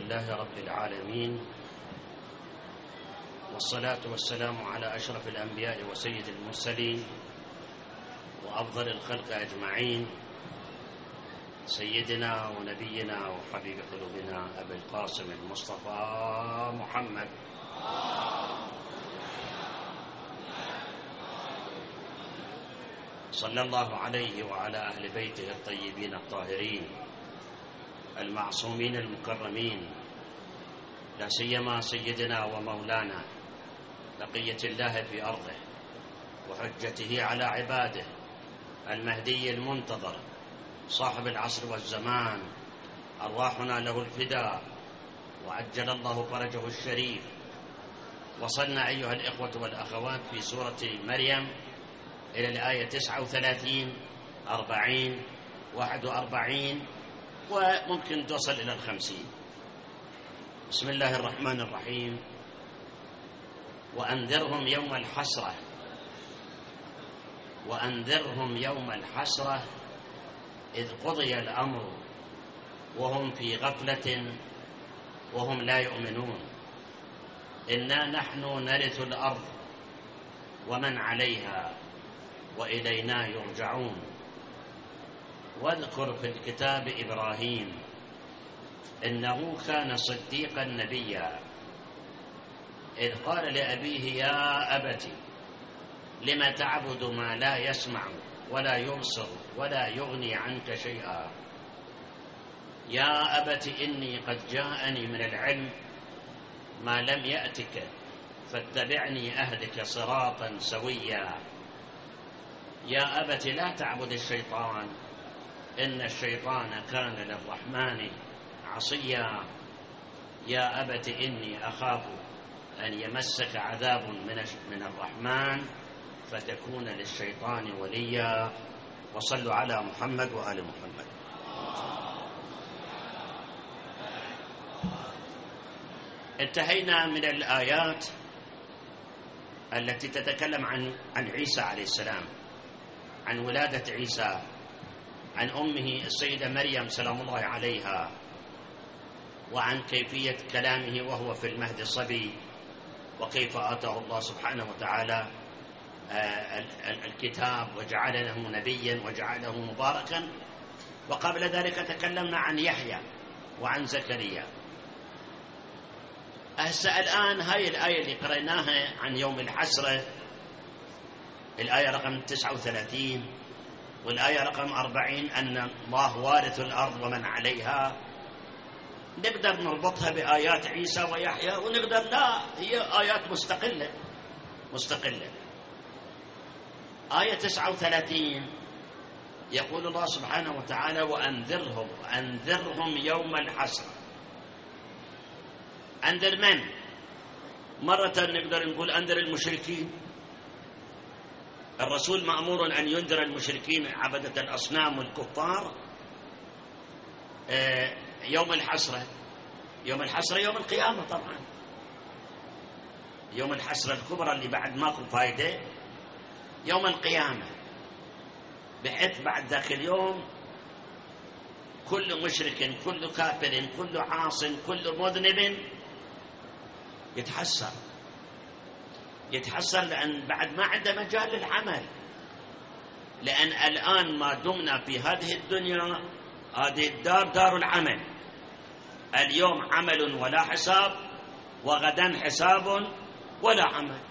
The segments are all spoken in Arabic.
لله رب العالمين، والصلاة والسلام على أشرف الأنبياء وسيد المرسلين وأفضل الخلق أجمعين، سيدنا ونبينا وحبيب قلوبنا أبي القاسم المصطفى محمد صلى الله عليه وعلى أهل بيته الطيبين الطاهرين المعصومين المكرمين، لا سيما سيدنا ومولانا بقية الله في أرضه وحجته على عباده المهدي المنتظر صاحب العصر والزمان، أرواحنا له الفداء وعجل الله فرجه الشريف. وصلنا أيها الإخوة والأخوات في سورة مريم إلى الآية 39 40 41 وممكن توصل إلى 50. بسم الله الرحمن الرحيم. وأنذرهم يوم الحسرة، وأنذرهم يوم الحسرة إذ قضي الأمر وهم في غفلة وهم لا يؤمنون. إنا نحن نرث الأرض ومن عليها وإلينا يرجعون. واذكر في الكتاب إبراهيم إنه كان صديقا نبيا إذ قال لأبيه يا أبت لم تعبد ما لا يسمع ولا يبصر ولا يغني عنك شيئا. يا أبت إني قد جاءني من العلم ما لم يأتك فاتبعني أهدك صراطا سويا. يا أبت لا تعبد الشيطان إن الشيطان كان للرحمن عصيا. يا أبت إني أخاف أن يمسك عذاب من الرحمن فتكون للشيطان وليا. وصلوا على محمد وآل محمد. انتهينا من الآيات التي تتكلم عن عيسى عليه السلام، عن ولادة عيسى، عن أمه السيدة مريم سلام الله عليها، وعن كيفية كلامه وهو في المهد صبي، وكيف آتاه الله سبحانه وتعالى الكتاب وجعله نبيا وجعله مباركا. وقبل ذلك تكلمنا عن يحيى وعن زكريا. الآن هاي الآية اللي قرأناها عن يوم الحسرة، الآية رقم 39 والآية رقم 40 أن الله وارث الأرض ومن عليها، نقدر نربطها بآيات عيسى ويحيى ونقدر لا، هي آيات مستقلة. آية 39 يقول الله سبحانه وتعالى وأنذرهم يوم الحسرة. أنذر من؟ مرة نقدر نقول أنذر المشركين. الرسول مأمور أن ينذر المشركين عبدة الأصنام والكفار يوم الحسرة. يوم الحسرة يوم القيامة طبعا، يوم الحسرة الكبرى اللي بعد ماكو فايدة، يوم القيامة، بحيث بعد ذاك اليوم كل مشرك كل كافر كل عاص كل مذنب يتحسر لأن بعد ما عنده مجال للعمل. لأن الآن ما دمنا في هذه الدنيا، هذه الدار دار العمل، اليوم عمل ولا حساب وغدا حساب ولا عمل.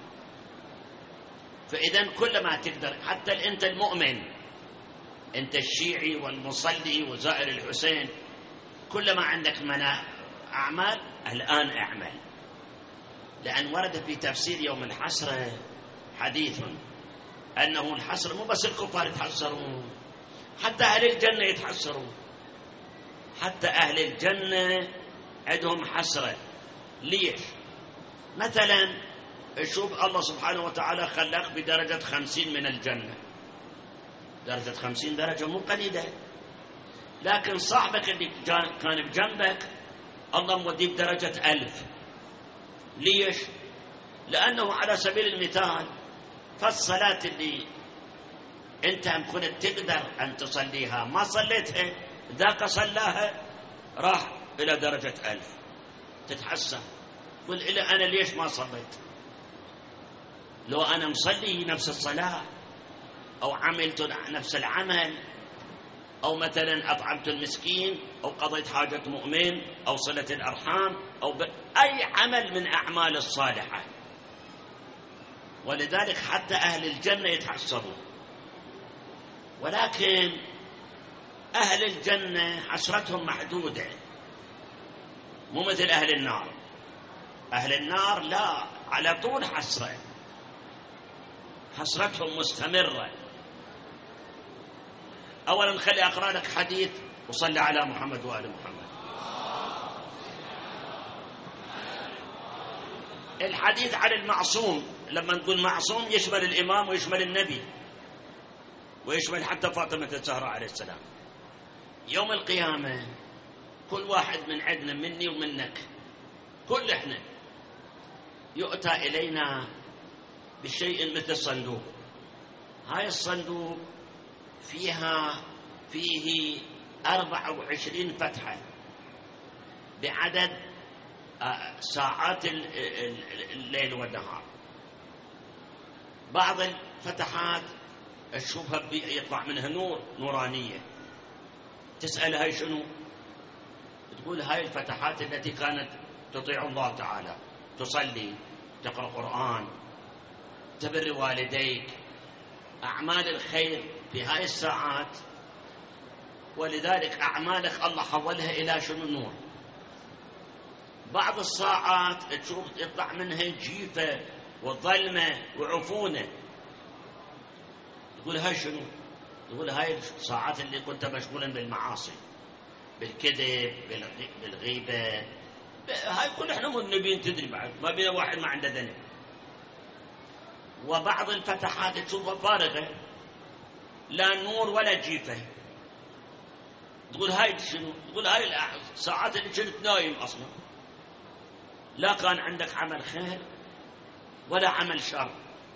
فإذا كل ما تقدر، حتى أنت المؤمن، أنت الشيعي والمصلي وزائر الحسين، كل ما عندك أعمال الآن اعمل. لأن ورد في تفسير يوم الحسرة حديث أنه الحسرة مو بس الكفار يتحسرون، حتى أهل الجنة يتحسرون، حتى أهل الجنة عندهم حسرة. ليش؟ مثلا شوف الله سبحانه وتعالى خلق بدرجة 50 من الجنة، درجة 50 درجة مو قليلة، لكن صاحبك اللي كان بجنبك الله موديه بدرجة 1000. ليش؟ لأنه على سبيل المثال فالصلاة اللي أنت كنت تقدر أن تصليها ما صليتها، ذاك صلاها راح إلى درجة 1000. تتحسر، قل أنا ليش ما صليت؟ لو أنا مصلي نفس الصلاة، أو عملت نفس العمل، أو مثلا أطعمت المسكين، أو قضيت حاجة مؤمن، أو صلة الأرحام، أو أي عمل من أعمال الصالحة. ولذلك حتى أهل الجنة يتحسرون. ولكن أهل الجنة حسرتهم محدودة، مو مثل أهل النار. أهل النار لا، على طول حسرتهم مستمرة. أولا خلي أقرأ لك حديث، وصلى على محمد وآل محمد. الحديث عن المعصوم، لما نقول معصوم يشمل الإمام ويشمل النبي ويشمل حتى فاطمة الزهراء عليه السلام. يوم القيامة كل واحد من عندنا، مني ومنك، كل احنا يؤتى إلينا بشيء مثل صندوق. هاي الصندوق فيه 24 فتحة بعدد ساعات الليل والنهار. بعض الفتحات تشوفها يطلع منها نورانية. تسأل هاي شنو؟ تقول هاي الفتحات التي كانت تطيع الله تعالى، تصلي، تقرأ قرآن، تبر والديك، أعمال الخير في هاي الساعات. ولذلك أعمالك الله حولها إلى شنو؟ النور. بعض الساعات تشوف يطلع منها جيفة وظلمة وعفونة. تقول هاي شنو؟ تقول هاي الساعات اللي كنت مشغولا بالمعاصي، بالكذب، بالغيبة. هاي كل احنا مذنبين، تدري بعد ما بين واحد ما عنده ذنب. وبعض الفتحات تشوفها فارغة، لا نور ولا جيفة. تقول هاي شنو؟ تقول هاي الساعات اللي كنت نايم أصلا، لا كان عندك عمل خير ولا عمل شر.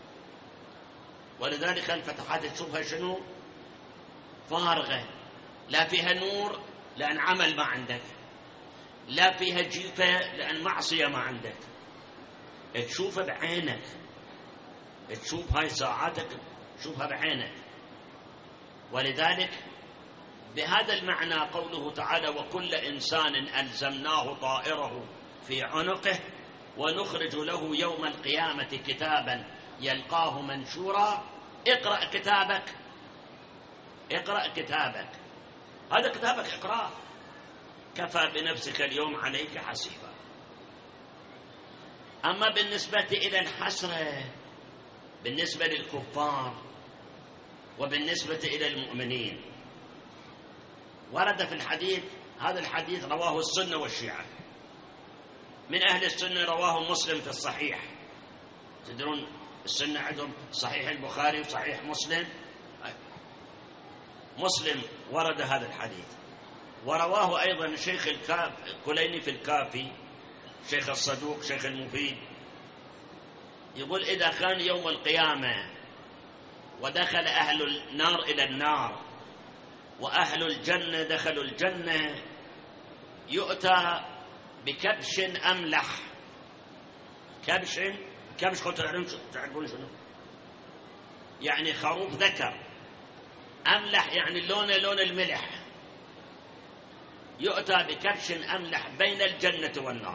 ولذلك الفتحات تشوفها شنو؟ فارغة، لا فيها نور لأن عمل ما عندك، لا فيها جيفة لأن معصية ما عندك. تشوفها بعينك، تشوف هاي ساعاتك، تشوفها بعينك. ولذلك بهذا المعنى قوله تعالى: وكل إنسان ألزمناه طائره في عنقه ونخرج له يوم القيامة كتابا يلقاه منشورا اقرأ كتابك. اقرأ كتابك، هذا كتابك، اقرأ، كفى بنفسك اليوم عليك حسيبا. أما بالنسبة إلى الحسرة بالنسبة للكفار وبالنسبة إلى المؤمنين، ورد في الحديث، هذا الحديث رواه السنة والشيعة. من أهل السنة رواه مسلم في الصحيح. تدرون السنة عندهم صحيح البخاري وصحيح مسلم. مسلم ورد هذا الحديث، ورواه أيضا الشيخ الكليني في الكافي، شيخ الصدوق، شيخ المفيد. يقول: إذا كان يوم القيامة ودخل أهل النار إلى النار وأهل الجنة دخلوا الجنة، يؤتى بكبش أملح. كبش تعرفون شنو؟ يعني خروف ذكر. أملح يعني لون الملح. يؤتى بكبش أملح بين الجنة والنار.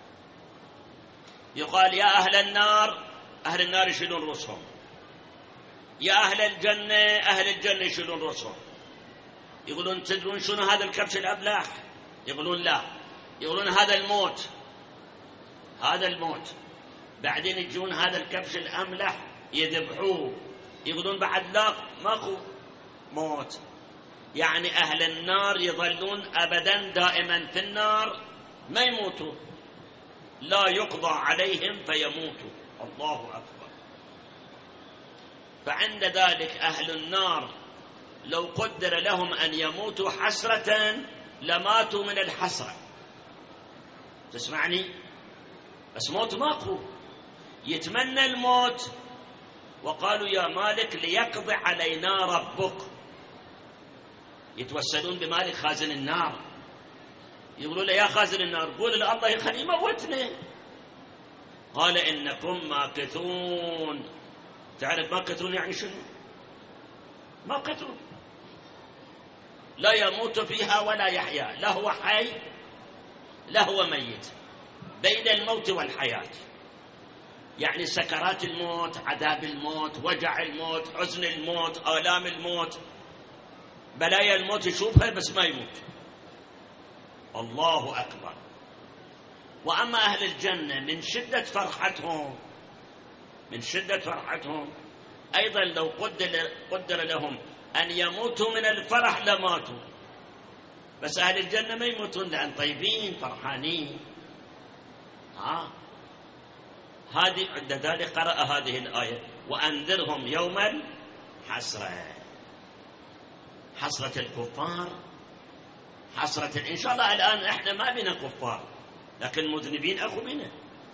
يقال: يا أهل النار، أهل النار يشيلون رؤوسهم. يا أهل الجنة، أهل الجنة يشيلون رؤوسهم. يقولون: تدرون شنو هذا الكبش الأملح؟ يقولون: لا. يقولون: هذا الموت، هذا الموت. بعدين يجون هذا الكبش الأملح يذبحوه. يقولون: بعد لا، ماكو موت. يعني أهل النار يظلون أبدا دائما في النار، ما يموتوا، لا يقضى عليهم فيموتوا. الله أكبر. فعند ذلك أهل النار لو قدر لهم أن يموتوا حسرة لماتوا من الحسرة. تسمعني؟ بس موت ماكو، يتمنى الموت. وقالوا: يا مالك ليقضي علينا ربك. يتوسلون بمالك خازن النار، يقولوا له يا خازن النار قول الله يخلي يموتني. قال إنكم ماكثون. تعرف ماكثون يعني شنو؟ ماكثون لا يموت فيها ولا يحيا، لا هو حي لا هو ميت، بين الموت والحياة. يعني سكرات الموت، عذاب الموت، وجع الموت، حزن الموت، آلام الموت، بلايا الموت يشوفها بس ما يموت. الله أكبر. وأما أهل الجنة من شدة فرحتهم أيضا لو قدر لهم أن يموتوا من الفرح لماتوا، بس أهل الجنة ما يموتون لأن طيبين فرحانين. هذه عند ذلك قرأ هذه الآية وأنذرهم يوم الحسرة. حسرة الكفار، حسرة إن شاء الله. الآن إحنا ما بنا كفار لكن مذنبين أخو بنا،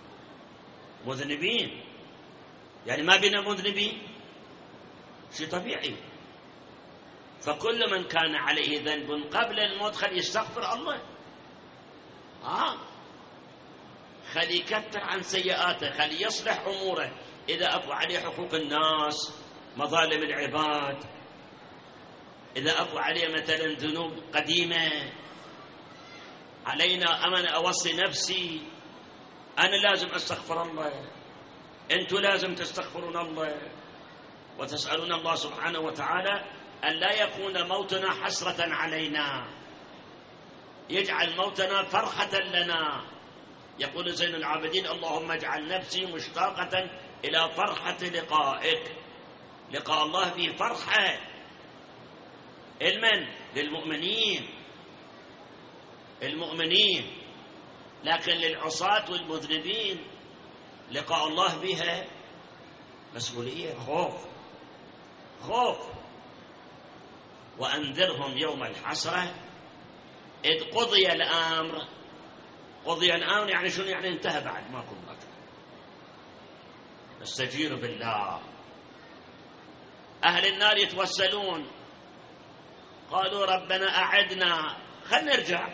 مذنبين يعني ما بنا مذنبين، شيء طبيعي. فكل من كان عليه ذنب قبل الموت خلي يستغفر الله، خلي يكفر عن سيئاته، خلي يصلح أموره. إذا أطلع عليه حقوق الناس، مظالم العباد، إذا أطلع عليه مثلا ذنوب قديمة علينا، أنا أوصي نفسي أنا لازم أستغفر الله، أنتم لازم تستغفرون الله وتسألون الله سبحانه وتعالى أن لا يكون موتنا حسرة علينا، يجعل موتنا فرحة لنا. يقول زين العابدين اللهم اجعل نفسي مشتاقة إلى فرحة لقائك. لقاء الله فيه فرحة للمؤمنين، لكن للعصاة والمذنبين لقاء الله بها مسؤولية، خوف. وأنذرهم يوم الحسرة إذ قضي الأمر. قضي الأمر يعني شنو؟ يعني انتهى بعد ما كنا. نستجير بالله. أهل النار يتوسلون قالوا ربنا أعدنا، خلنا نرجع،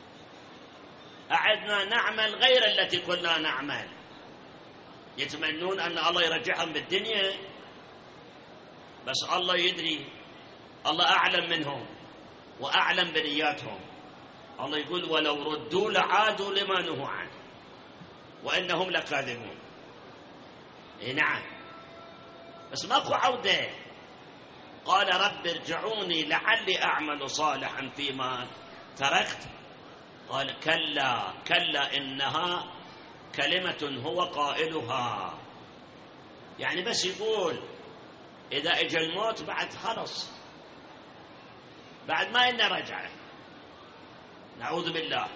أعدنا نعمل غير التي كنا نعمل. يتمنون أن الله يرجعهم بالدنيا، بس الله يدري، الله أعلم منهم وأعلم بنياتهم. الله يقول ولو ردوا لعادوا لما نهوا عنه وإنهم لكاذبون. نعم، بس ماكو عودة. قال رب ارجعوني لعلي أعمل صالحا فيما تركت. قال كلا إنها كلمة هو قائلها. يعني بس يقول إذا اجى الموت بعد خلص، بعد ما إنا رجعه، نعوذ بالله.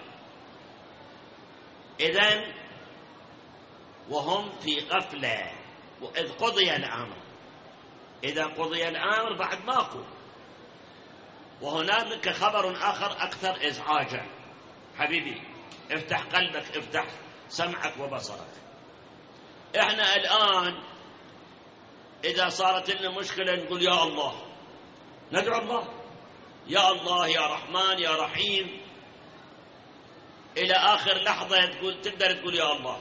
إذن وهم في غفلة. وإذ قضي الأمر، إذا قضي الأمر بعد ماكو. وهنالك خبر آخر أكثر إزعاجا. حبيبي افتح قلبك، افتح سمعك وبصرك. احنا الآن إذا صارت لنا مشكلة نقول يا الله، ندعو الله يا الله يا رحمن يا رحيم إلى آخر لحظة. تقدر تقول يا الله.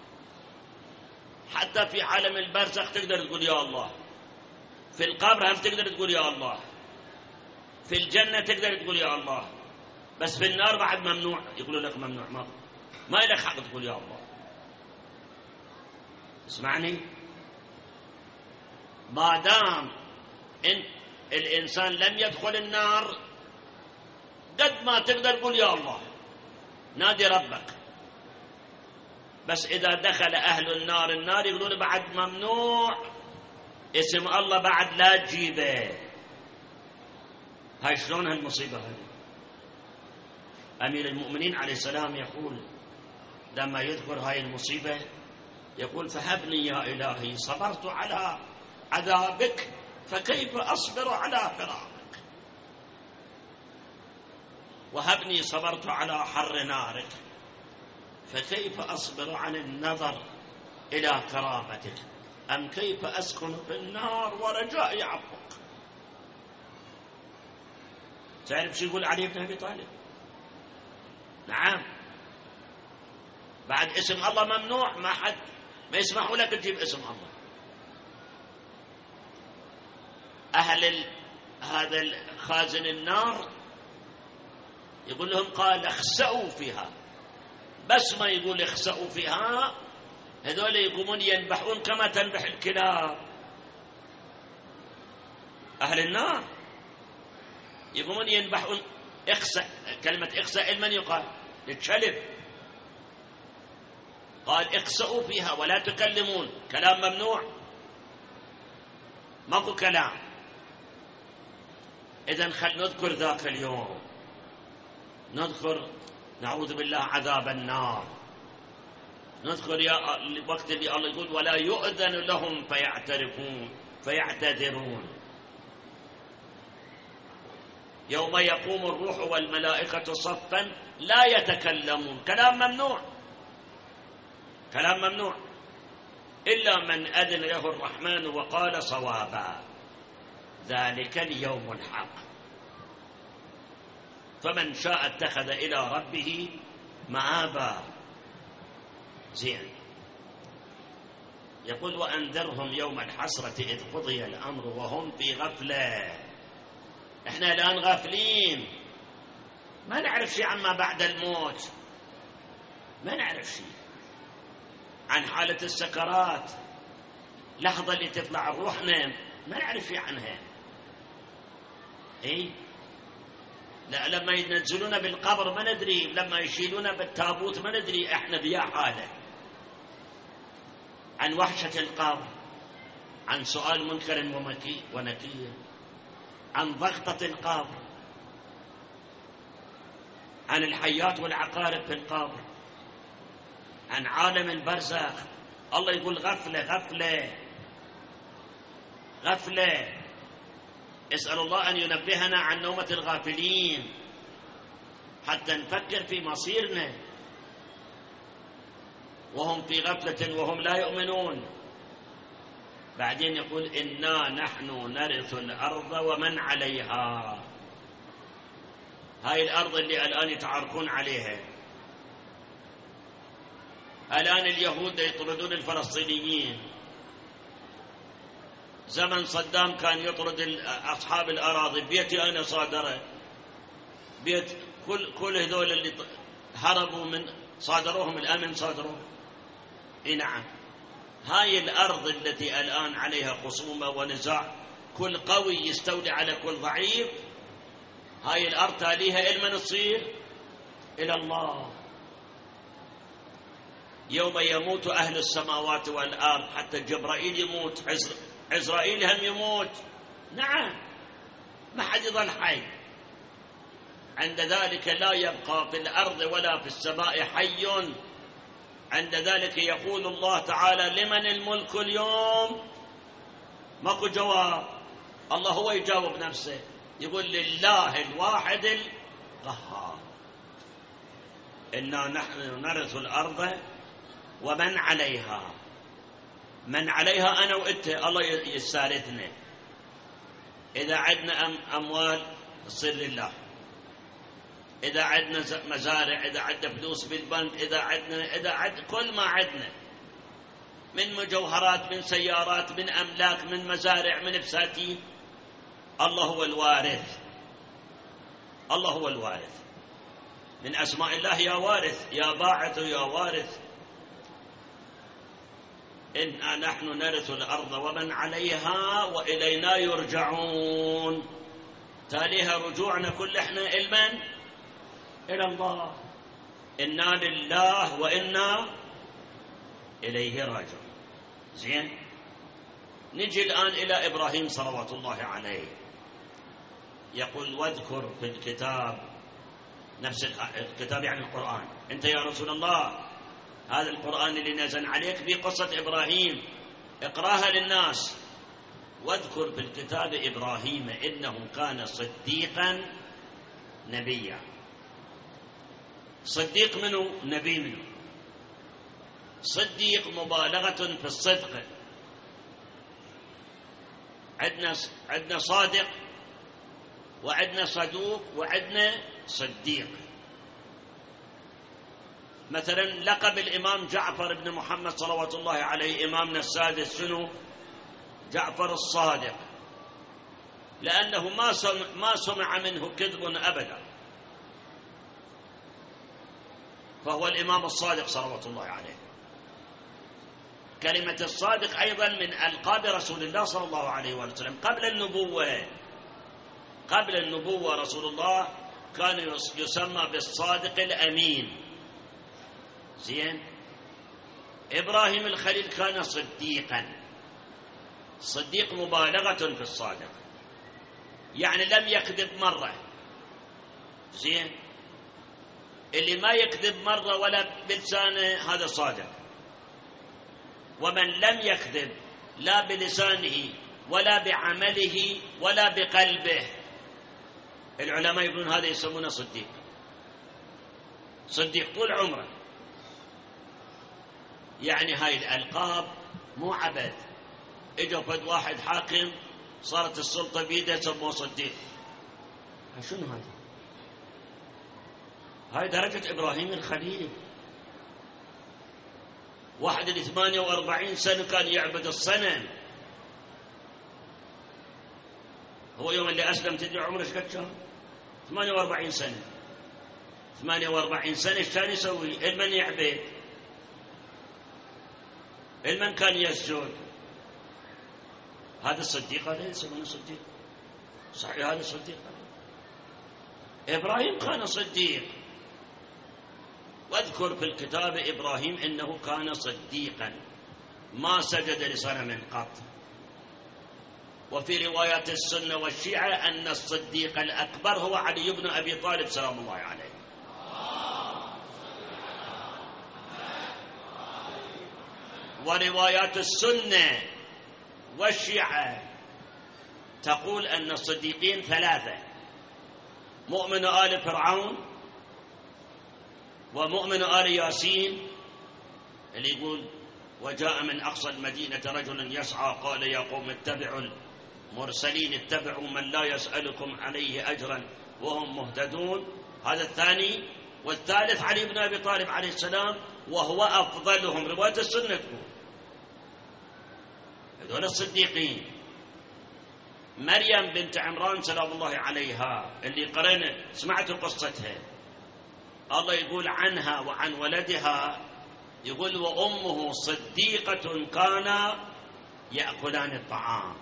حتى في عالم البرزخ تقدر تقول يا الله، في القبر هم تقدر تقول يا الله، في الجنة تقدر تقول يا الله، بس في النار بعد ممنوع. يقولوا لك ممنوع، ما لك حق تقول يا الله. اسمعني، ما دام الإنسان لم يدخل النار قد ما تقدر تقول يا الله، نادي ربك. بس إذا دخل أهل النار يقولون بعد ممنوع اسم الله، بعد لا تجيبه. هاي شلون هالمصيبة هذه؟ أمير المؤمنين عليه السلام يقول لما يذكر هاي المصيبة يقول فهبني يا إلهي صبرت على عذابك فكيف أصبر على فراقك، وهبني صبرت على حر نارك فكيف أصبر عن النظر إلى كرامتك، أم كيف أسكن في النار ورجاء عفوك. تعرف شو يقول علي بن أبي طالب نعم. بعد اسم الله ممنوع، ما يسمحوا لك تجيب اسم الله. هذا خازن النار يقول لهم قال اخسأوا فيها، بس ما يقول اخسأوا فيها، هذول يقومون ينبحون كما تنبح الكلاب. أهل النار يقومون ينبحون. اخسأ، كلمة اخسأ لمن يقال؟ للكلب. قال اخسأوا فيها ولا تكلمون، كلام ممنوع، ماكو كلام. إذن خل نذكر ذاك اليوم، نذكر نعوذ بالله عذاب النار، نذكر يا الوقت اللي الله يقول ولا يؤذن لهم فيعتذرون. يوم يقوم الروح والملائكة صفا لا يتكلمون، كلام ممنوع، كلام ممنوع، إلا من أذن له الرحمن وقال صوابا، ذلك اليوم الحق. فمن شاء اتخذ إلى ربه مآبا. زين. يقول وأنذرهم يوم الحسرة إذ قضي الأمر وهم في غفلة. احنا الآن غافلين، ما نعرف شيء عما بعد الموت، ما نعرف شيء عن حالة السكرات، لحظة اللي تطلع روحنا ما نعرف شيء عنها. اي لا، لما ينزلون بالقبر ما ندري، لما يشيلون بالتابوت ما ندري احنا بيا حاله. عن وحشة القبر، عن سؤال منكر ونكير، عن ضغطة القبر، عن الحيات والعقارب في القبر، عن عالم البرزخ. الله يقول غفلة غفلة غفلة. اسأل الله أن ينبهنا عن نومة الغافلين حتى نفكر في مصيرنا، وهم في غفلة وهم لا يؤمنون. بعدين يقول إنا نحن نرث الأرض ومن عليها. هاي الأرض اللي الآن يتعاركون عليها. الآن اليهود يطردون الفلسطينيين، زمن صدام كان يطرد أصحاب الأراضي. بيتي أنا صادرة، بيت كل هذول اللي هربوا من صادروهم الأمن صادروهم. نعم. هاي الأرض التي الآن عليها خصومة ونزاع، كل قوي يستولي على كل ضعيف، هاي الأرض تاليها إلمن تصير إلى الله. يوم يموت أهل السماوات والأرض، حتى جبرائيل يموت، عزرائيل هم يموت. نعم، ما حد يظل حي. عند ذلك لا يبقى في الأرض ولا في السماء حي. عند ذلك يقول الله تعالى لمن الملك اليوم؟ ماكو جواب، الله هو يجاوب نفسه، يقول لله الواحد القهار. إنا نحن نرث الأرض ومن عليها. من عليها أنا وإنت، الله يسارثنا. إذا عدنا أموال تصير لله، إذا عدنا مزارع، إذا عدنا فلوس بالبنك، إذا عدنا كل ما عدنا من مجوهرات، من سيارات، من أملاك، من مزارع، من بساتين، الله هو الوارث. الله هو الوارث. من أسماء الله يا وارث، يا باعث يا وارث. إنا نحن نرث الأرض ومن عليها وإلينا يرجعون. تاليها رجوعنا كل احنا إلمن؟ إلى الله. إنا لله وإنا إليه راجعون. زين. نجي الآن إلى إبراهيم صلوات الله عليه. يقول واذكر في الكتاب، نفس الكتاب يعني القرآن. أنت يا رسول الله هذا القرآن اللي نزل عليك في قصة إبراهيم، اقراها للناس. واذكر في الكتاب إبراهيم إنه كان صديقا نبيا. صديق منه؟ نبي منه. صديق مبالغة في الصدق. عندنا صادق، وعندنا صدوق، وعندنا صديق. مثلا لقب الإمام جعفر بن محمد صلوات الله عليه إمامنا السادس شنو؟ جعفر الصادق، لأنه ما سمع منه كذب أبدا، فهو الإمام الصادق صلوات الله عليه. كلمة الصادق أيضا من ألقاب رسول الله صلى الله عليه وسلم قبل النبوة رسول الله كان يسمى بالصادق الأمين. زين. إبراهيم الخليل كان صديقا، صديق مبالغة في الصادق، يعني لم يكذب مرة. زين. اللي ما يكذب مرة ولا بلسانه هذا صادق، ومن لم يكذب لا بلسانه ولا بعمله ولا بقلبه، العلماء يقولون هذا يسمونه صديق. صديق طول عمره. يعني هاي الألقاب مو عبث. اجى فد واحد حاكم صارت السلطة بيده سموه صديق. شنو هذا؟ هاي درجة إبراهيم الخليل، واحد اللي 48 سنة كان يعبد الصنم. هو يوم اللي أسلم تدري عمره ايش قد كان؟ 48 سنة. 48 سنة ايش كان يسوي؟ المن يعبد، المن كان يسجد. هذا الصديق، هذا يسمونه صديق. صحيح هذا صديق. إبراهيم كان صديق، واذكر في الكتاب إبراهيم إنه كان صديقا ما سجد لصنم قط. وفي روايات السنة والشيعة أن الصديق الأكبر هو علي بن أبي طالب سلام الله عليه. وروايات السنة والشيعة تقول أن الصديقين ثلاثة: مؤمن آل فرعون، ومؤمن آل ياسين اللي يقول وجاء من أقصى المدينة رجل يسعى قال يا قوم اتبعوا المرسلين اتبعوا من لا يسألكم عليه أجرا وهم مهتدون. هذا الثاني. والثالث علي بن أبي طالب عليه السلام وهو أفضلهم. رواية السنة تقول هذول الصديقين. مريم بنت عمران سلام الله عليها اللي قرأنا سمعت قصتها، الله يقول عنها وعن ولدها، يقول وأمه صديقة كانا يأكلان الطعام.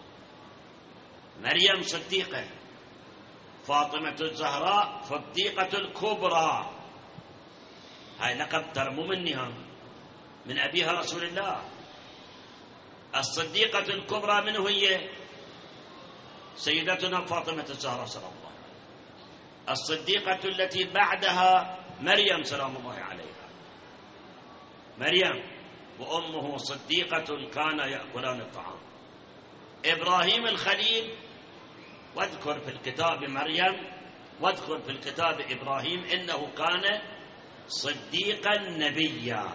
مريم صديقة، فاطمة الزهراء صديقة الكبرى. هاي لقب ترى مو منها، من أبيها رسول الله. الصديقة الكبرى منه هي سيدتنا فاطمة الزهراء سلام الله. الصديقة التي بعدها مريم سلام الله عليها. مريم وأمه صديقة كانا يأكلان الطعام. إبراهيم الخليل، واذكر في الكتاب مريم واذكر في الكتاب إبراهيم إنه كان صديقا نبيا.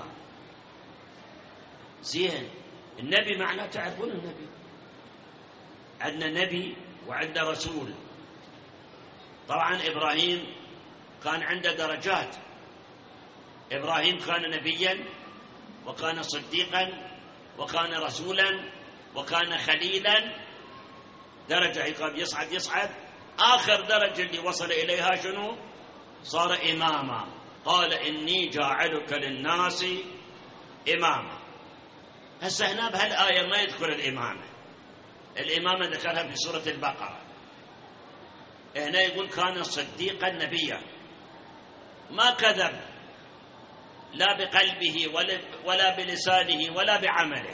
زين. النبي معناه تعرفون النبي، عندنا نبي وعندنا رسول. طبعا إبراهيم كان عنده درجات. إبراهيم كان نبيا وكان صديقا وكان رسولا وكان خليلا. درجة يقام يصعد. آخر درجة اللي وصل إليها شنو؟ صار إماما. قال إني جاعلك للناس إماما. هسه هنا بهالآية ما يذكر الإمامة. الإمامة ذكرها في سورة البقرة. هنا يقول كان صديقا نبيا، ما كذب لا بقلبه ولا بلسانه ولا بعمله.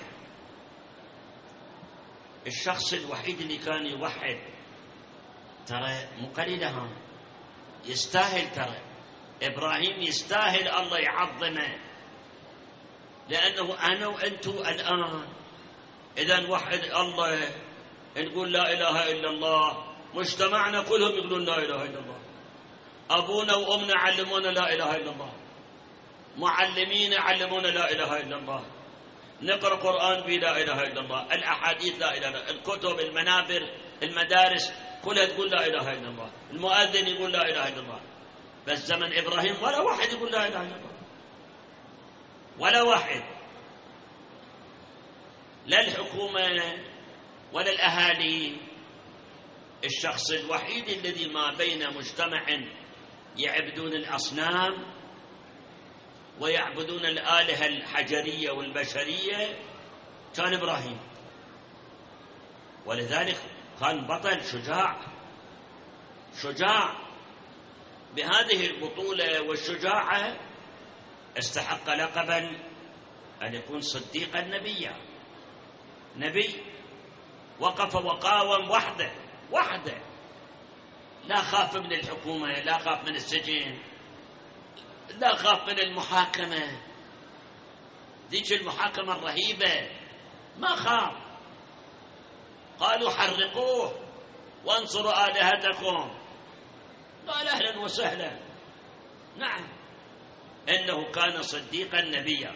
الشخص الوحيد اللي كان يوحد ترى مو قليلها، يستاهل. ترى إبراهيم يستاهل الله يعظمه، لأنه أنا وأنتو الآن إذا نوحد الله نقول لا إله إلا الله، مجتمعنا كلهم يقولون لا إله إلا الله، أبونا وأمنا علمونا لا إله إلا الله، معلمين علمونا لا إله إلا الله، نقرأ قرآن بلا إله إلا الله، الأحاديث لا إله إلا الله، الكتب، المنابر، المدارس كلها تقول لا إله إلا الله، المؤذن يقول لا إله إلا الله. بس زمن إبراهيم ولا واحد يقول لا إله إلا الله. ولا واحد، لا الحكومة ولا الأهالي. الشخص الوحيد الذي ما بين مجتمع يعبدون الأصنام ويعبدون الآلهة الحجرية والبشرية كان إبراهيم، ولذلك كان بطل شجاع. بهذه البطولة والشجاعة استحق لقبا أن يكون صديقا نبيا. نبي وقف وقاوم وحده، لا خاف من الحكومة، لا خاف من السجن، لا خاف من المحاكمة، ذيك المحاكمة الرهيبة ما خاف. قالوا حرقوه وانصروا آلهتكم، قال أهلا وسهلا. نعم، إنه كان صديقا نبيا.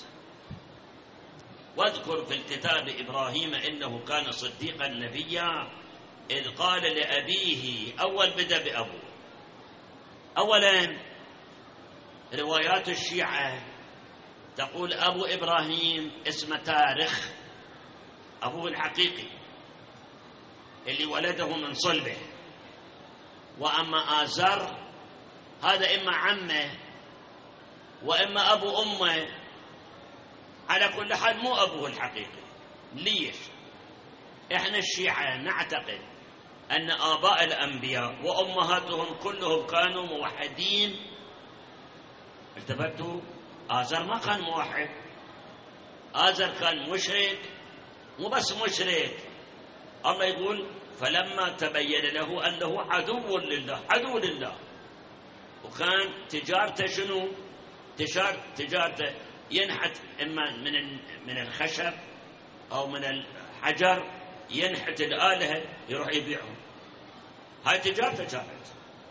واذكر في الكتاب إبراهيم إنه كان صديقا نبيا إذ قال لأبيه، أول بدأ بأبوه. أولا روايات الشيعة تقول أبو إبراهيم اسمه تارخ، أبوه الحقيقي اللي ولده من صلبه، وأما آزر هذا إما عمه وإما أبو أمه، على كل حال مو أبوه الحقيقي. ليش؟ إحنا الشيعة نعتقد أن آباء الأنبياء وأمهاتهم كلهم كانوا موحدين. التفتوا؟ آزر ما كان موحد، آزر كان مشرك، مو بس مشرك، الله يقول فلما تبين له أنه عدو لله. وكان تجارته شنو؟ تجارته ينحت إما من الخشب أو من الحجر، ينحت الآلهة يروح يبيعهم. هاي تجارته كانت.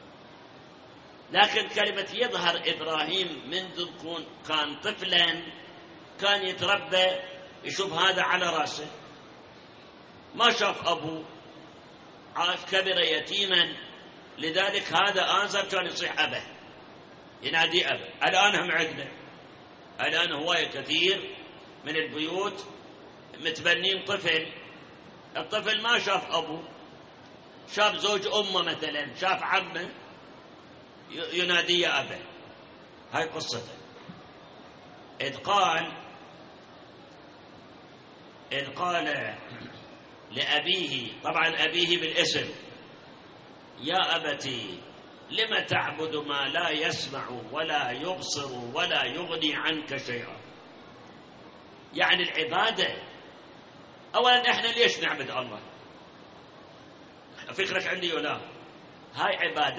لكن كلمة يظهر إبراهيم منذ كان طفلا، كان يتربى يشوف هذا على راسه، ما شاف أبوه، عاش كبر يتيما، لذلك هذا آزر كان يصيح أبه، ينادي أبه. الآن هم عندنا الآن هواية كثير من البيوت متبنين طفل، الطفل ما شاف أبوه، شاف زوج أمه مثلا، شاف عمه، ينادي يا أبه. هاي قصته. إذ قال لأبيه، طبعا أبيه بالاسم، يا أبتي لم تعبد ما لا يسمع ولا يبصر ولا يغني عنك شيئا. يعني العبادة، أولا إحنا ليش نعبد الله؟ فكرك عندي ولا؟ هاي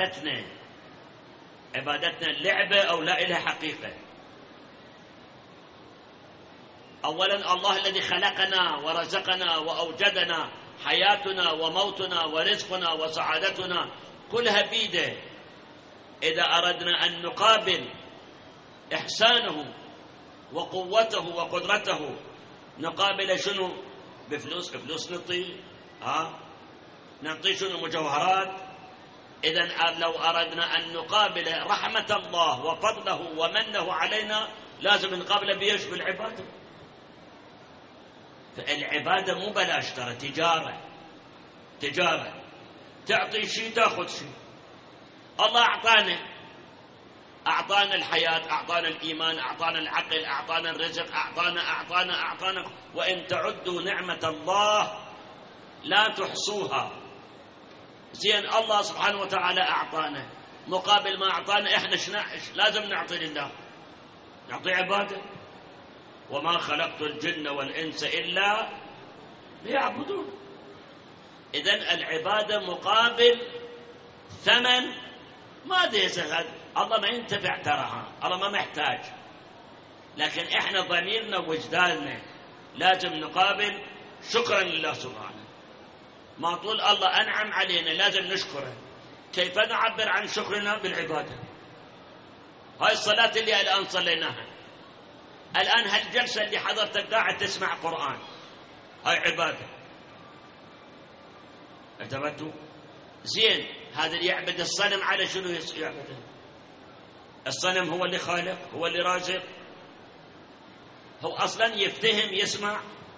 عبادتنا لعبة أو لا إلها حقيقة؟ أولا الله الذي خلقنا ورزقنا وأوجدنا، حياتنا وموتنا ورزقنا وسعادتنا كلها بيده. إذا أردنا أن نقابل إحسانه وقوته وقدرته، نقابل شنو؟ بفلوس نعطي شنو؟ مجوهرات. إذن لو أردنا أن نقابل رحمة الله وفضله ومنه علينا، لازم نقابله بيش؟ بالعبادة. فالعبادة مو بلاش، ترى تجارة، تعطي شيء تأخذ شيء. الله أعطانا الحياة، أعطانا الإيمان، أعطانا العقل، أعطانا الرزق، أعطانا، وإن تعدوا نعمة الله لا تحصوها. زين، الله سبحانه وتعالى أعطانا، مقابل ما أعطانا إحنا لازم نعطي لله، نعطي عبادة. وما خلقت الجن والإنس إلا ليعبدون. إذن العبادة مقابل ثمن، ما ديزغد، الله ما ينتفع تراها، الله ما محتاج، لكن إحنا ضميرنا ووجداننا لازم نقابل شكرا لله سبحانه. ما طول الله أنعم علينا لازم نشكره. كيف نعبر عن شكرنا؟ بالعبادة. هاي الصلاة اللي الآن صليناها، الآن هالجلسة اللي حضرتك قاعد تسمع قرآن، هاي عبادة. اعتبرتوا؟ زين، هذا اللي يعبد الصنم على شنو يعبده؟ الصنم هو اللي خالق، هو اللي رازق. هو أصلا يفتهم يسمع،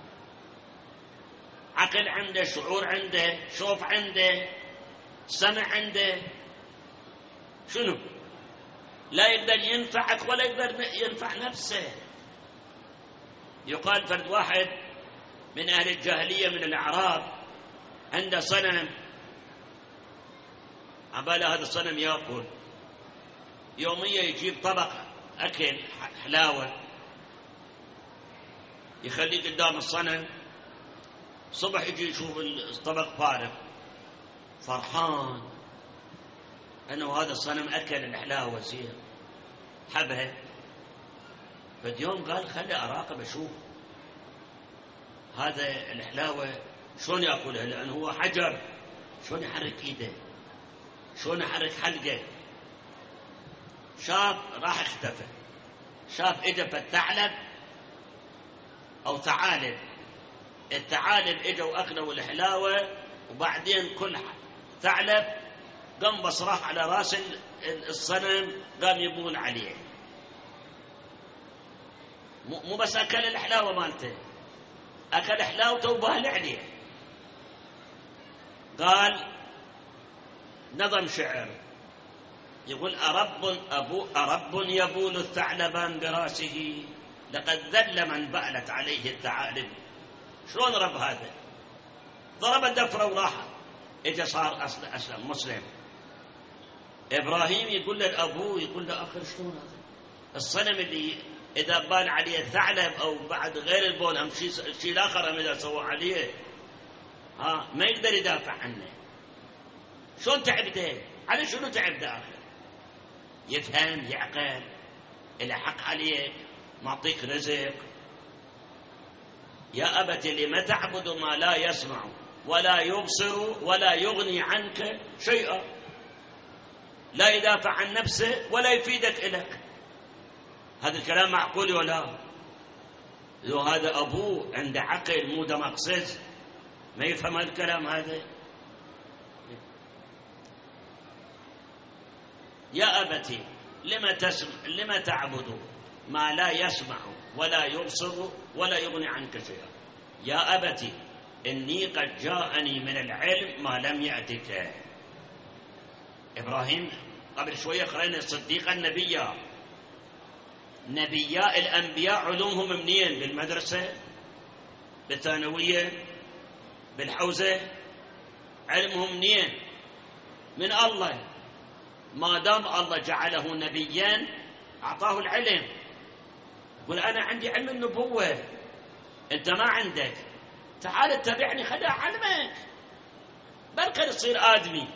عقل عنده، شعور عنده، شوف عنده، سمع عنده، شنو؟ لا يقدر ينفعك ولا يقدر ينفع نفسه. يقال فرد واحد من أهل الجاهلية من الأعراب عنده صنم، عباله هذا الصنم يأكل، يوميا يجيب طبق أكل حلاوة يخليه قدام الصنم، صبح يجي يشوف الطبق فارغ، فرحان أنه هذا الصنم أكل الحلاوة زين حبها. فد يوم قال خلي أراقب أشوف هذا الحلاوة شلون يأكلها، لأنه هو حجر، شلون يحرك إيده، شلون يحرك حلقه. شاف راح اختفى، شاف إجا فالثعلب أو ثعالب، الثعالب إجوا أكلوا الحلاوة، وبعدين كل ثعلب قام بصراخ على راس الصنم، قام يبول عليه، مو بس أكل الحلاوة مالته، أكل حلاوته وبال عليه. قال نظم شعر يقول أرب يبول الثعلبان براسه، لقد ذل من بألت عليه الثعالب. شلون رب هذا؟ ضرب الدفرة وراح، إجا صار أسلم مسلم. إبراهيم يقول للأبوه، يقول له أخر شلون هذا الصنم اللي إذا بال عليه الثعلب أو بعد غير البول هم شيء الآخر هم إذا سووا عليه ما يقدر يدافع عنه، شلون تعبده؟ على شنو تعبده آخر؟ يفهم يعقل، إلى حق عليك، معطيك رزق. يا أبت لم تعبد ما لا يسمع ولا يبصر ولا يغني عنك شيئا، لا يدافع عن نفسه ولا يفيدك إليك. هذا الكلام معقول ولا؟ لو هذا أبوه عنده عقل مو دمقسس ما يفهم الكلام هذا. يا أبتي لما تعبد ما لا يسمع ولا يبصر ولا يغني عنك شيئا. يا أبتي إني قد جاءني من العلم ما لم يأتك. إبراهيم قبل شوية قرأنا الصديق النبيا، نبياء الأنبياء علومهم منين؟ بالمدرسة، بالثانوية، بالحوزة، علمهم منين؟ من الله. ما دام الله جعله نبيا أعطاه العلم. يقول أنا عندي علم النبوة، أنت ما عندك، تعال اتبعني خلي أعلمك، بركة تصير آدمي.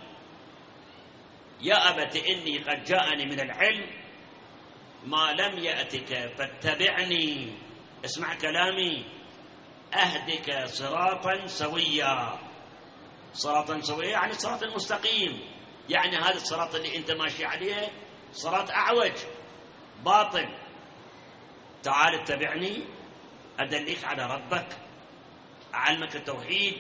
يا أبت إني قد جاءني من العلم ما لم يأتك فاتبعني، اسمع كلامي، أهدك صراطا سويا. صراطا سويا يعني صراط المستقيم، يعني هذا الصراط اللي أنت ماشي عليه صراط أعوج باطل. تعال اتبعني أدلك على ربك، أعلمك التوحيد،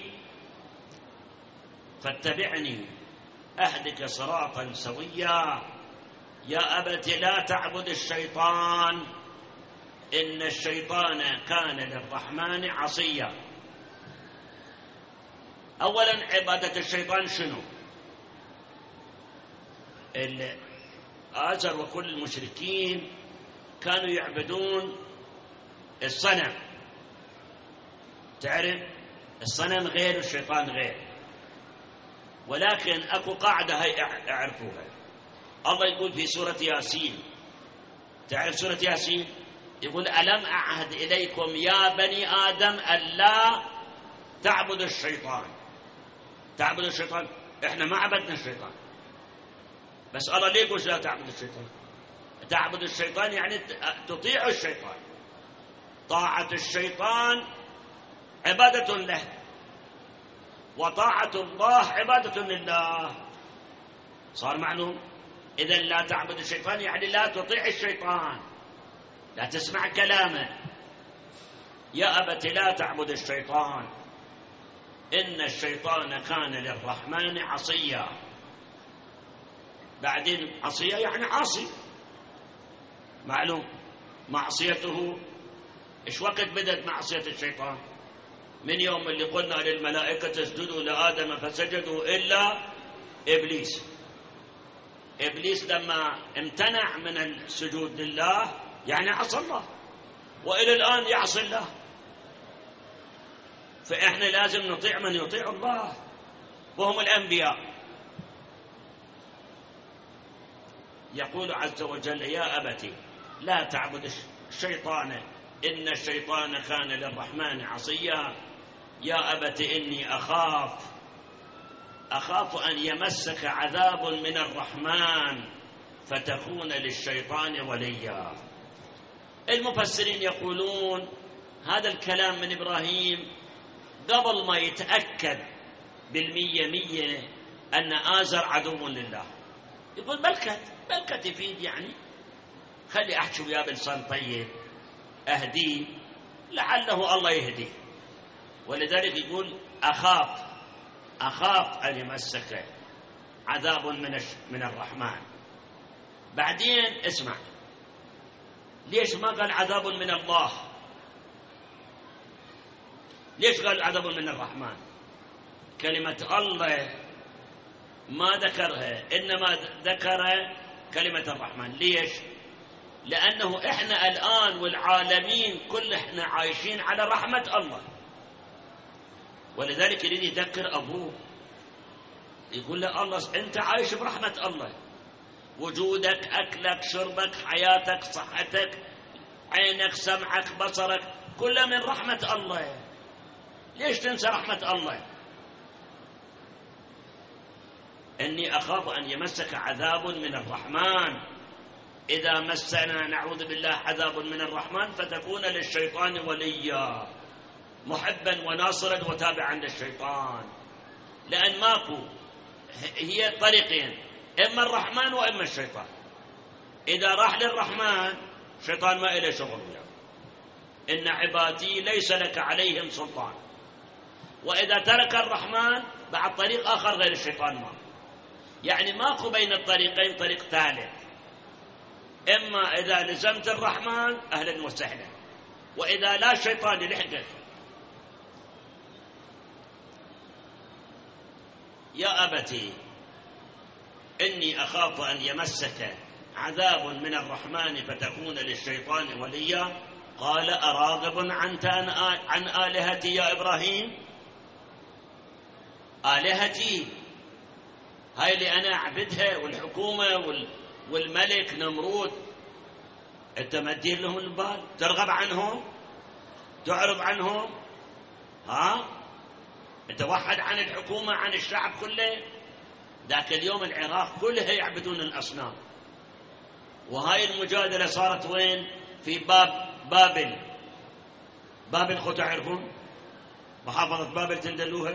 فاتبعني أهدك صراطا سويا. يا أبت لا تعبد الشيطان إن الشيطان كان للرحمن عصيا. أولا عبادة الشيطان شنو؟ آزر وكل المشركين كانوا يعبدون الصنم، تعرف الصنم غير والشيطان غير، ولكن أكو قاعدة هاي اعرفوها. الله يقول في سورة ياسين، تعرف سورة ياسين؟ يقول ألم أعهد إليكم يا بني آدم ألا تعبدوا الشيطان. تعبدوا الشيطان، إحنا ما عبدنا الشيطان، بس الله ليه يقول لا تعبدوا الشيطان؟ تعبدوا الشيطان يعني تطيعوا الشيطان. طاعة الشيطان عبادة له، وطاعة الله عبادة لله. صار معلوم؟ إذن لا تعبد الشيطان يعني لا تطيع الشيطان، لا تسمع كلامه. يا أبت لا تعبد الشيطان إن الشيطان كان للرحمن عصيا. بعدين عصيا يعني عاصي، معلوم معصيته إيش وقت بدأت معصية الشيطان؟ من يوم اللي قلنا للملائكة اسجدوا لآدم فسجدوا إلا إبليس. إبليس لما امتنع من السجود لله يعني عصى الله، وإلى الآن يعصي الله. فإحنا لازم نطيع من يطيع الله وهم الأنبياء. يقول عز وجل: يا أبتي لا تعبد الشيطان إن الشيطان كان للرحمن عصيا. يا أبت إني أخاف أن يمسك عذاب من الرحمن فتكون للشيطان وليا. المفسرين يقولون هذا الكلام من إبراهيم قبل ما يتأكد بالمية أن آزر عدو لله. يقول بلكت يفيد، يعني خلي أحكي وياه بلسان طيب أهديه لعله الله يهديه. ولذلك يقول أخاف أن يمسك عذاب من الرحمن. بعدين اسمع، ليش ما قال عذاب من الله؟ ليش قال عذاب من الرحمن؟ كلمة الله ما ذكرها، إنما ذكر كلمة الرحمن. ليش؟ لأنه إحنا الآن والعالمين كل إحنا عايشين على رحمة الله، ولذلك يريد يذكر أبوه، يقول له الله أنت عايش برحمة الله، وجودك، أكلك، شربك، حياتك، صحتك، عينك، سمعك، بصرك، كله من رحمة الله. ليش تنسى رحمة الله؟ إني أخاف أن يمسك عذاب من الرحمن. إذا مسنا نعوذ بالله عذاب من الرحمن فتكون للشيطان وليا، محبا وناصرا وتابعا للشيطان. لأن ماكو، هي طريقين، إما الرحمن وإما الشيطان. إذا راح للرحمن الشيطان ما إله شغل له، إن عبادي ليس لك عليهم سلطان. وإذا ترك الرحمن بعد طريق آخر غير الشيطان ما، يعني ماكو بين الطريقين طريق ثالث. إما إذا لزمت الرحمن أهلا وسهلا، وإذا لا الشيطان يلحقك. يا أبتي إني أخاف أن يمسك عذاب من الرحمن فتكون للشيطان وليا. قال أراغب أنت عن آلهتي يا إبراهيم؟ آلهتي هاي اللي أنا أعبدها، والحكومة والملك نمرود، أنت ما تدير لهم البال؟ ترغب عنهم؟ تعرض عنهم؟ أنت وحد عن الحكومة عن الشعب كله؟ ذاك اليوم العراق كلها يعبدون الأصنام. وهاي المجادلة صارت وين؟ في بابل خو تعرفون؟ محافظة بابل تندلوها؟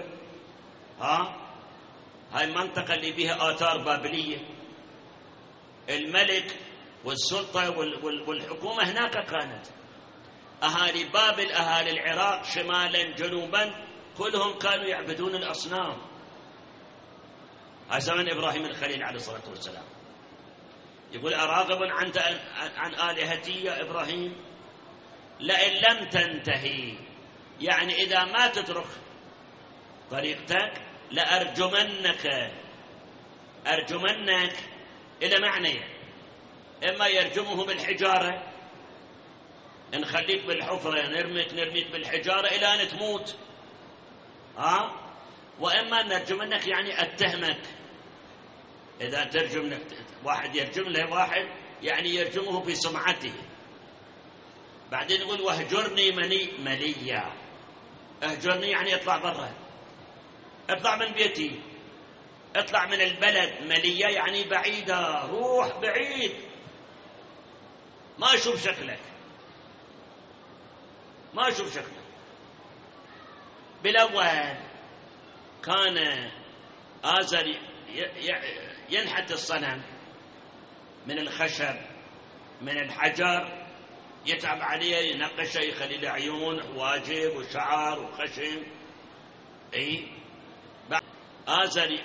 هاي المنطقة اللي بيها آثار بابلية. الملك والسلطة والحكومة هناك كانت. أهالي بابل، أهالي العراق شمالا جنوبا، كلهم كانوا يعبدون الأصنام. هاي زمن إبراهيم الخليل عليه الصلاة والسلام. يقول أراغب أنت عن آلهتي يا إبراهيم؟ لئن لم تنتهي، يعني إذا ما تترك طريقتك أرجمنك إلى معنى، إما يرجمه بالحجارة، نخليك بالحفرة، نرميك بالحجارة إلى أن تموت، وإما نرجمنك يعني أتهمك. إذا ترجم واحد يرجم له واحد يعني يرجمه في سمعته. بعدين يقول واهجرني مليا. اهجرني يعني اطلع برا، اطلع من بيتي، اطلع من البلد. مليا يعني بعيدة، روح بعيد ما أشوف شكلك، ما أشوف شكلك. بالأول كان آزر ينحت الصنم من الخشب من الحجر، يتعب عليه، ينقشه، يخلي له عيون وواجب وشعر وخشم. آزر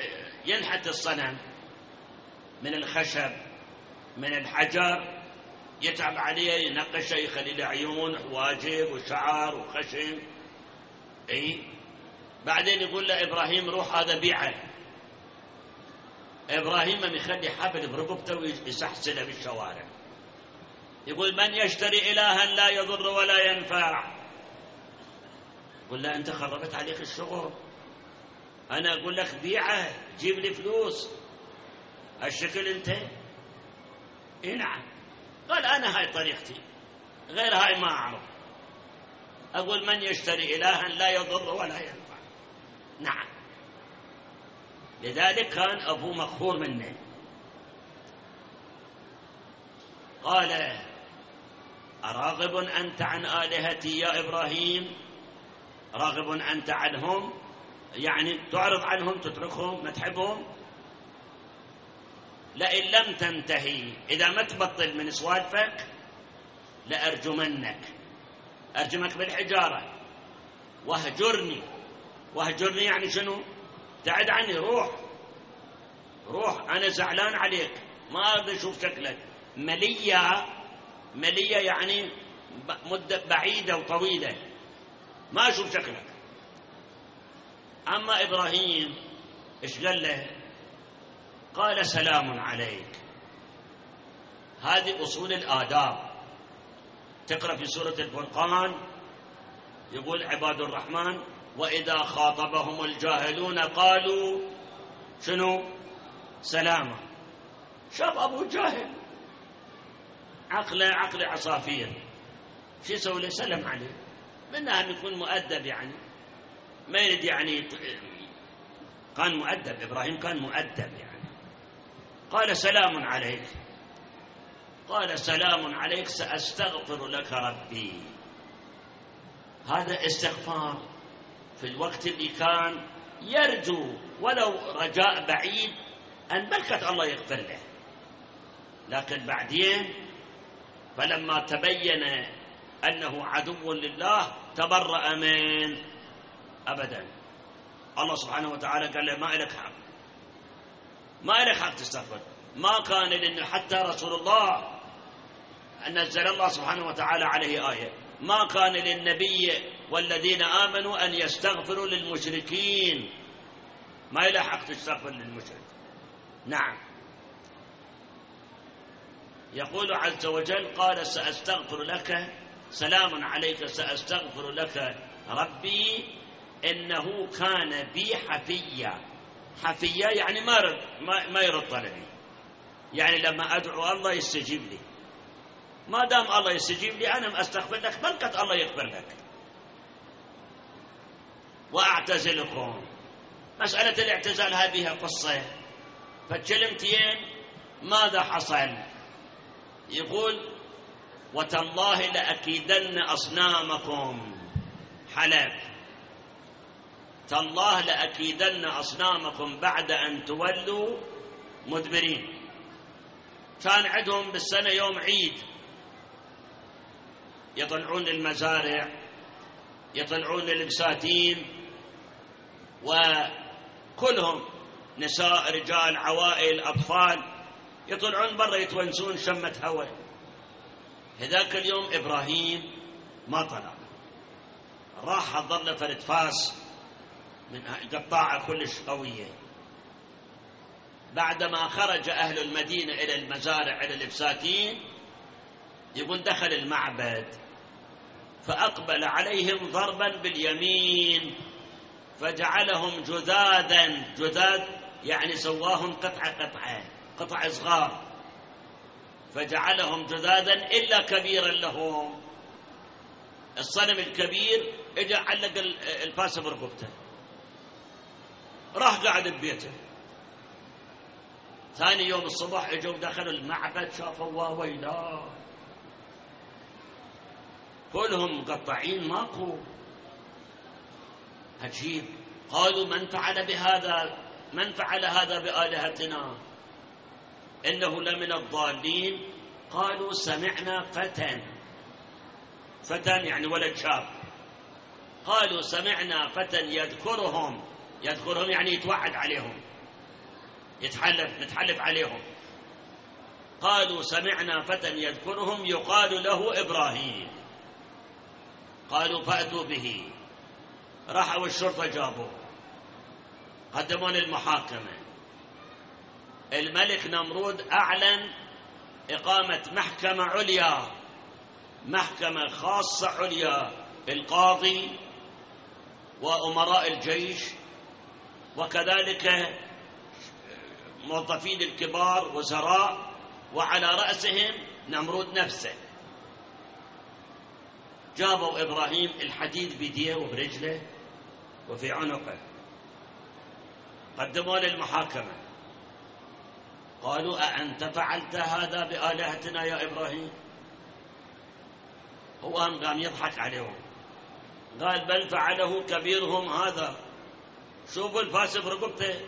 ينحت الصنم من الخشب من الحجر، يتعب عليه، ينقشه، يخلي له عيون وواجب وشعر وخشم. بعدين يقول له إبراهيم روح هذا بيعه. إبراهيم يخلي حبل برقبته ويسحسله بالشوارع، يقول من يشتري إلها لا يضر ولا ينفع. يقول له أنت خربت عليك الشغل، أنا أقول لك بيعه جيب لي فلوس. الشكل أنت؟ نعم. قال أنا هاي طريقتي، غير هاي ما أعرف. أقول من يشتري إلها لا يضر ولا ينفع. نعم. لذلك كان أبوه مقهور منه. قال أراغب أنت عن آلهتي يا إبراهيم؟ راغب أنت عنهم، يعني تعرض عنهم، تتركهم، ما تحبهم؟ لئن لم تنتهي، إذا ما تبطل من سوالفك لأرجمنك، أرجمك بالحجارة. واهجرني، واهجرني يعني شنو؟ ابتعد عني، روح روح، أنا زعلان عليك، ما أريد أشوف شكلك. ملية يعني مدة بعيدة وطويلة، ما أشوف شكلك. أما إبراهيم إيش قال له؟ قال سلام عليك. هذه أصول الآداب. تقرأ في سورة الفرقان يقول عباد الرحمن وإذا خاطبهم الجاهلون قالوا شنو؟ سلاما. شاف أبو جاهل عقل عصافير، شو يسوي له؟ سلم عليه، منها أن يكون مؤدب، يعني ما يريد، يعني كان مؤدب. إبراهيم كان مؤدب يعني. قال سلام عليك. قال سلام عليك سأستغفر لك ربي. هذا استغفار في الوقت اللي كان يرجو ولو رجاء بعيد أن بركة الله يغفر له. لكن بعدين فلما تبين أنه عدو لله تبرأ من أبدا. الله سبحانه وتعالى قال له ما إلك حق، ما إلك حق تستغفر. ما كان لأن حتى رسول الله نزل الله سبحانه وتعالى عليه آية ما كان للنبي والذين آمنوا أن يستغفروا للمشركين، ما إلك حق تستغفر للمشرك. نعم. يقول عز وجل قال سأستغفر لك، سلام عليك سأستغفر لك ربي إنه كان بي حفيا. حفيا يعني ما يرد طلبي، يعني لما أدعو الله يستجيب لي. ما دام الله يستجيب لي أنا أستغفر لك، بركة الله يغفر لك. وأعتزلكم. مسألة الاعتزال هذه قصة، فكلمتين ماذا حصل؟ يقول وتالله لأكيدن أصنامكم، حلف تالله لأكيدن أصنامكم بعد أن تولوا مدبرين. كان عندهم بالسنة يوم عيد، يطلعون المزارع، يطلعون البساتين، وكلهم نساء رجال عوائل أطفال يطلعون برا يتونسون شمة هواء. هذاك اليوم إبراهيم ما طلع، راح حضر له فرد فاس من قطاعة كلش قوية. بعدما خرج أهل المدينة إلى المزارع إلى البساتين يقول دخل المعبد فأقبل عليهم ضربا باليمين فجعلهم جذاذا. جذاذ يعني سواهم قطع صغار، فجعلهم جذاذا إلا كبيرا لهم. الصنم الكبير اجى علق الفاس برقبته، راح قاعد ببيته. ثاني يوم الصبح اجوا دخلوا المعبد شافوا ويلا كلهم مقطعين ماكو. عجيب. قالوا من فعل هذا بآلهتنا إنه لمن الضالين. قالوا سمعنا فتى يعني ولد شاب. قالوا سمعنا فتى يذكرهم يعني يتوعد عليهم، نتحلف عليهم. قالوا سمعنا فتى يذكرهم يقال له إبراهيم. قالوا فأتوا به. راحوا الشرطة جابوه قدموا للمحاكمة. الملك نمرود أعلن إقامة محكمة عليا، محكمة خاصة عليا، القاضي وأمراء الجيش وكذلك موظفين الكبار وزراء، وعلى رأسهم نمرود نفسه. جابوا إبراهيم الحديد بيديه وبرجله وفي عنقه، قدموا للمحاكمة. قالوا أأنت فعلت هذا بآلهتنا يا إبراهيم؟ هو قام يضحك عليهم، قال بل فعله كبيرهم هذا. شوفوا الفاس برقبته،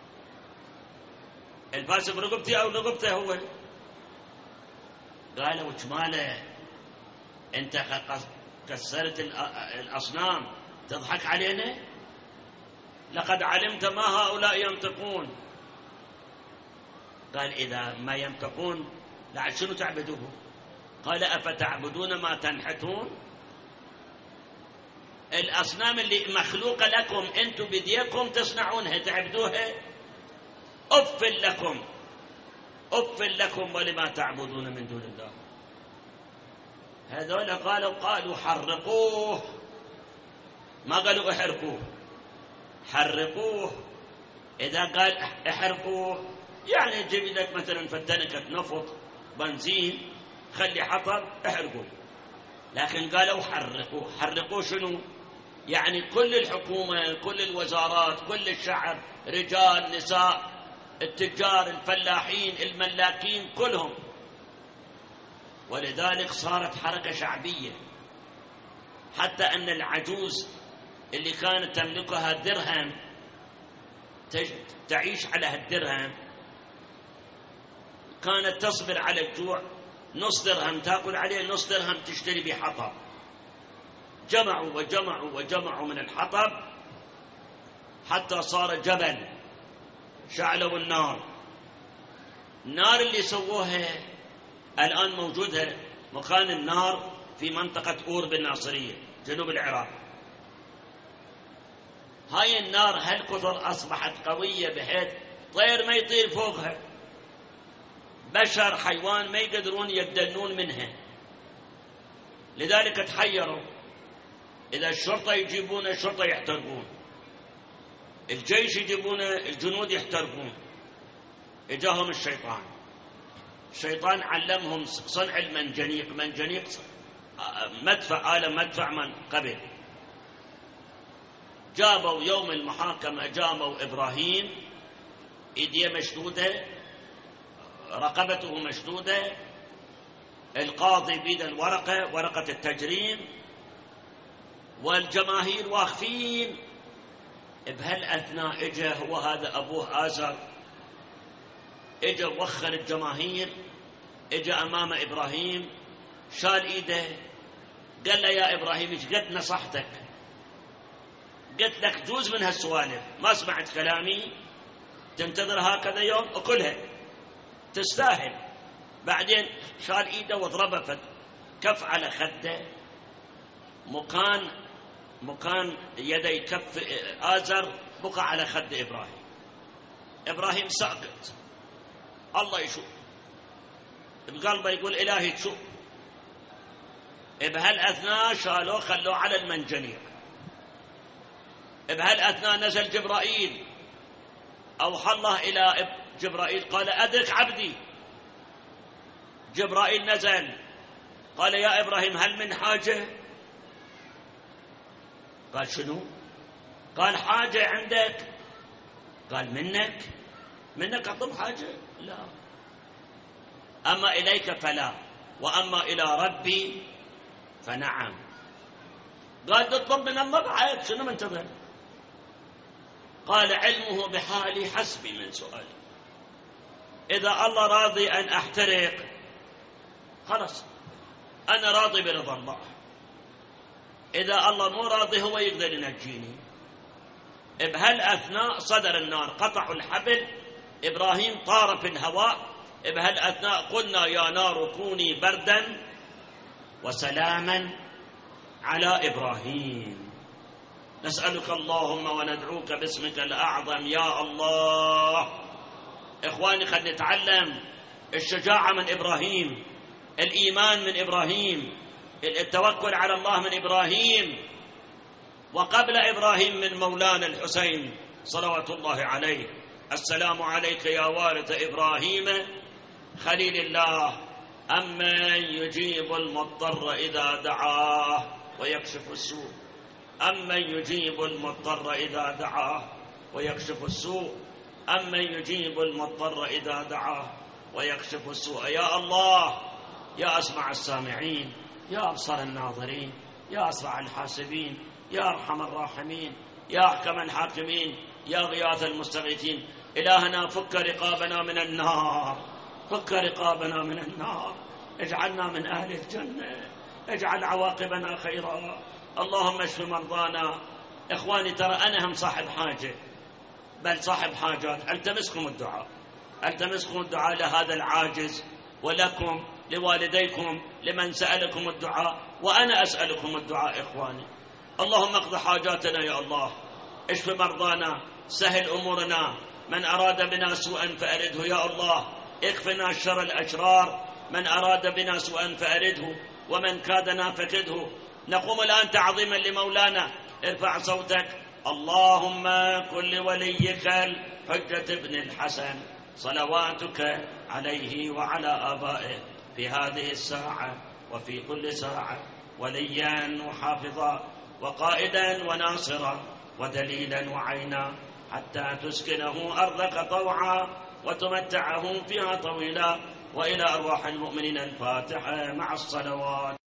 الفاس برقبتي أو رقبته هو. قالوا وجماله أنت كسرت الأصنام تضحك علينا؟ لقد علمت ما هؤلاء ينطقون. قال إذا ما ينطقون لا شنو تعبدوه؟ قال أفتعبدون ما تنحتون؟ الأصنام اللي مخلوقة لكم أنتم بديكم تصنعونها تعبدوها؟ أف لكم، أف لكم ولما تعبدون من دون الله. هذول قالوا حرقوه، ما قالوا احرقوه، حرقوه. إذا قال احرقوه يعني تجيب لك مثلا فتنكة نفط بنزين خلي حطب احرقوه، لكن قالوا حرقوه. حرقوه شنو؟ يعني كل الحكومة، كل الوزارات، كل الشعب، رجال نساء، التجار، الفلاحين، الملاكين، كلهم. ولذلك صارت حركة شعبية، حتى أن العجوز اللي كانت تملكها درهم تعيش على هالدرهم، كانت تصبر على الجوع، نص درهم تأكل عليه، نص درهم تشتري به حطب. جمعوا وجمعوا وجمعوا من الحطب حتى صار جبل. شعلوا النار اللي سووها الآن موجودة مكان النار في منطقة أور بالناصرية جنوب العراق. هاي النار هالكثر أصبحت قوية بحيث طير ما يطير فوقها، بشر حيوان ما يقدرون يدنون منها. لذلك تحيروا، إذا الشرطة يجيبون الشرطة يحترقون، الجيش يجيبون الجنود يحترقون. إجاهم الشيطان علمهم صنع المنجنيق، منجنيق مدفع، آلة مدفع من قبل. جابوا يوم المحاكمة جابوا إبراهيم، إيديه مشدودة، رقبته مشدودة، القاضي بيد الورقة، ورقة التجريم، والجماهير واقفين. بهالأثناء اجى هو هذا أبوه آزر، اجى وخر الجماهير، اجى أمام إبراهيم، شال إيده، قال له يا إبراهيم ايش قد نصحتك، قلت لك جوز من هالسوالف، ما سمعت كلامي، تنتظر هكذا يوم أكلها تستاهل. بعدين شال إيده وضربه كف على خده، مكان يدي كف آزر بقى على خد إبراهيم. إبراهيم ساكت، الله يشوف، بقلبه يقول إلهي تشوف. بهالأثناء شالوه خلوه على المنجنيق. بهالأثناء نزل جبرائيل، أوحى الله إلى جبرائيل قال أدرك عبدي. جبرائيل نزل قال يا إبراهيم هل من حاجة؟ قال شنو؟ قال حاجة عندك؟ قال منك أطلب حاجة؟ لا، أما إليك فلا، وأما إلى ربي فنعم. قال تطلب من الله بعد شنو منتظر؟ قال علمه بحالي حسبي من سؤالي. إذا الله راضي أن أحترق خلاص أنا راضي برضا الله، إذا الله مو راضي هو يقدر ينجيني. بهالأثناء صدر النار، قطعوا الحبل، إبراهيم طار في الهواء، بهالأثناء قلنا يا نار كوني بردا وسلاما على إبراهيم. نسألك اللهم وندعوك باسمك الأعظم يا الله. إخواني خلينا نتعلم الشجاعة من إبراهيم، الإيمان من إبراهيم، التوكل على الله من إبراهيم، وقبل إبراهيم من مولانا الحسين صلوات الله عليه. السلام عليك يا وارث إبراهيم خليل الله، أمن يجيب المضطر إذا دعاه ويكشف السوء، أمن يجيب المضطر إذا دعاه ويكشف السوء، أمن يجيب المضطر إذا دعاه ويكشف السوء. يا الله، يا أسمع السامعين، يا أبصر الناظرين، يا أسرع الحاسبين، يا أرحم الراحمين، يا أحكم الحاكمين، يا غياث المستغيثين. إلهنا فك رقابنا من النار، فك رقابنا من النار، اجعلنا من أهل الجنة، اجعل عواقبنا خيرا. اللهم اشف مرضانا. إخواني ترى أنا هم صاحب حاجة، بل صاحب حاجات. التمسكم الدعاء، التمسكم الدعاء لهذا العاجز، ولكم، لوالديكم، لمن سألكم الدعاء، وأنا أسألكم الدعاء. إخواني اللهم اقض حاجاتنا يا الله، اشف مرضانا، سهل أمورنا، من أراد بنا سوءا فأرده يا الله، اكفنا شر الأشرار، من أراد بنا سوءا فأرده، ومن كادنا فكده. نقوم الآن تعظيما لمولانا. ارفع صوتك. اللهم كن لوليك الحجة بن الحسن صلواتك عليه وعلى آبائه في هذه الساعة وفي كل ساعة وليا وحافظا وقائدا وناصرا ودليلا وعينا، حتى تسكنه أرضك طوعا وتمتعه فيها طويلا. وإلى أرواح المؤمنين الفاتحة مع الصلوات.